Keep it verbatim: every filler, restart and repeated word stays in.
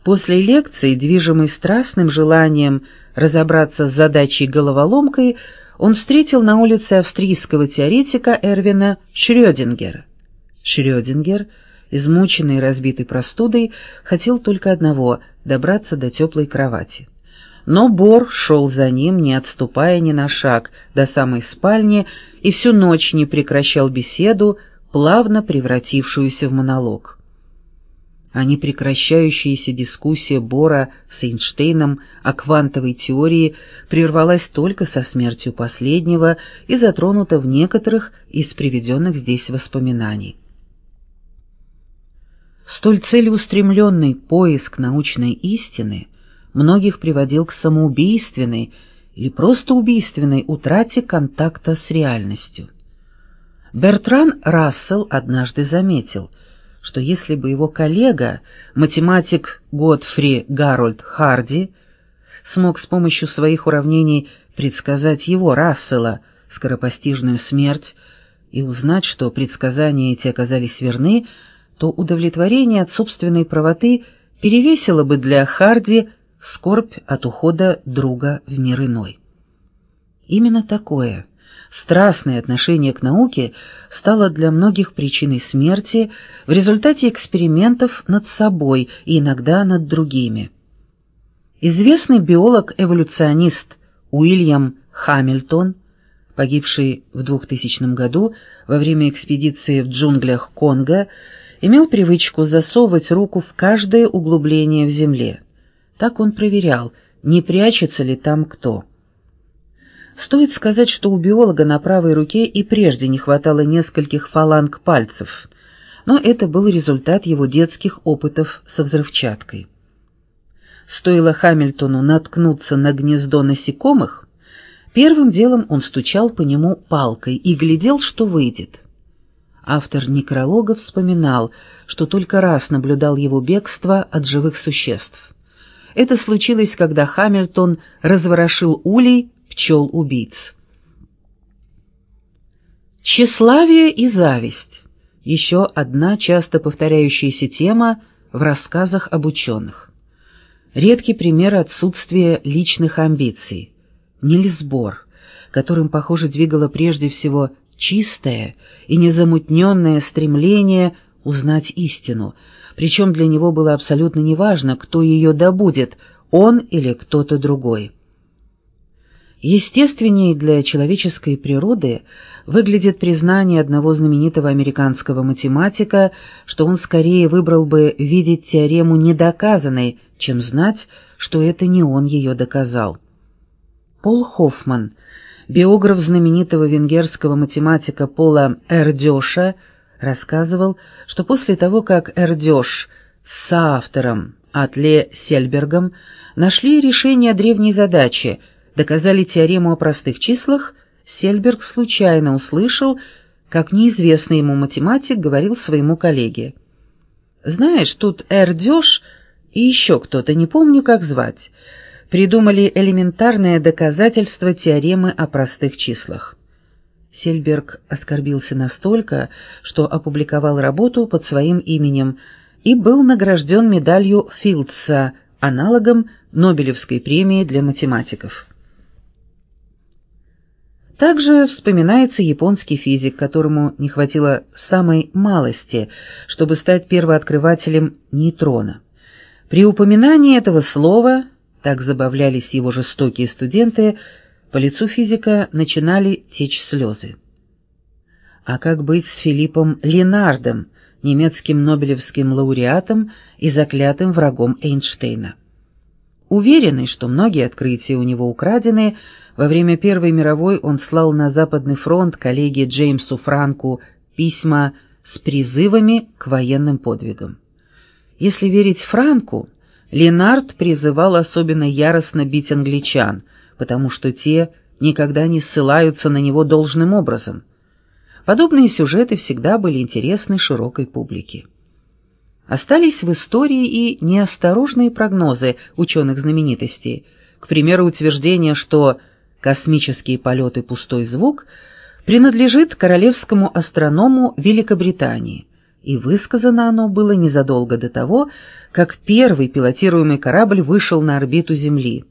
После лекции, движимый страстным желанием разобраться с задачей-головоломкой, он встретил на улице австрийского теоретика Эрвина Шрёдингера. Шрёдингер, измученный и разбитый простудой, хотел только одного — добраться до теплой кровати. Но Бор шел за ним, не отступая ни на шаг, до самой спальни, и всю ночь не прекращал беседу, плавно превратившуюся в монолог. А непрекращающаяся дискуссия Бора с Эйнштейном о квантовой теории прервалась только со смертью последнего и затронута в некоторых из приведенных здесь воспоминаний. Столь целеустремленный поиск научной истины многих приводил к самоубийственной или просто убийственной утрате контакта с реальностью. Бертран Рассел однажды заметил, что если бы его коллега, математик Готфри Гарольд Харди, смог с помощью своих уравнений предсказать его, Рассела, скоропостижную смерть и узнать, что предсказания эти оказались верны, то удовлетворение от собственной правоты перевесило бы для Харди скорбь от ухода друга в мир иной. Именно такое страстное отношение к науке стало для многих причиной смерти в результате экспериментов над собой и иногда над другими. Известный биолог-эволюционист Уильям Хамильтон, погибший в двухтысячном году во время экспедиции в джунглях Конго, имел привычку засовывать руку в каждое углубление в земле. Так он проверял, не прячется ли там кто. Стоит сказать, что у биолога на правой руке и прежде не хватало нескольких фаланг пальцев, но это был результат его детских опытов со взрывчаткой. Стоило Хамильтону наткнуться на гнездо насекомых, первым делом он стучал по нему палкой и глядел, что выйдет. Автор некролога вспоминал, что только раз наблюдал его бегство от живых существ. Это случилось, когда Хамильтон разворошил улей пчел-убийц. Тщеславие и зависть – еще одна часто повторяющаяся тема в рассказах об ученых. Редкий пример отсутствия личных амбиций. Нильс Бор, которым, похоже, двигало прежде всего чистое и незамутненное стремление узнать истину, причем для него было абсолютно неважно, кто ее добудет, он или кто-то другой. Естественнее для человеческой природы выглядит признание одного знаменитого американского математика, что он скорее выбрал бы видеть теорему недоказанной, чем знать, что это не он ее доказал. Пол Хоффман, биограф знаменитого венгерского математика Пола Эрдёша, рассказывал, что после того, как Эрдёш с соавтором Атле Сельбергом нашли решение древней задачи, доказали теорему о простых числах, Сельберг случайно услышал, как неизвестный ему математик говорил своему коллеге: «Знаешь, тут Эрдёш и еще кто-то, не помню, как звать, придумали элементарное доказательство теоремы о простых числах». Сельберг оскорбился настолько, что опубликовал работу под своим именем и был награжден медалью Филдса, аналогом Нобелевской премии для математиков. Также вспоминается японский физик, которому не хватило самой малости, чтобы стать первооткрывателем нейтрона. При упоминании этого слова, так забавлялись его жестокие студенты, по лицу физика начинали течь слезы. А как быть с Филиппом Ленардом, немецким нобелевским лауреатом и заклятым врагом Эйнштейна? Уверенный, что многие открытия у него украдены, во время Первой мировой он слал на Западный фронт коллеге Джеймсу Франку письма с призывами к военным подвигам. Если верить Франку, Ленард призывал особенно яростно бить англичан, потому что те никогда не ссылаются на него должным образом. Подобные сюжеты всегда были интересны широкой публике. Остались в истории и неосторожные прогнозы ученых-знаменитостей, к примеру, утверждение, что космические полеты «Пустой звук» принадлежит королевскому астроному Великобритании, и высказано оно было незадолго до того, как первый пилотируемый корабль вышел на орбиту Земли.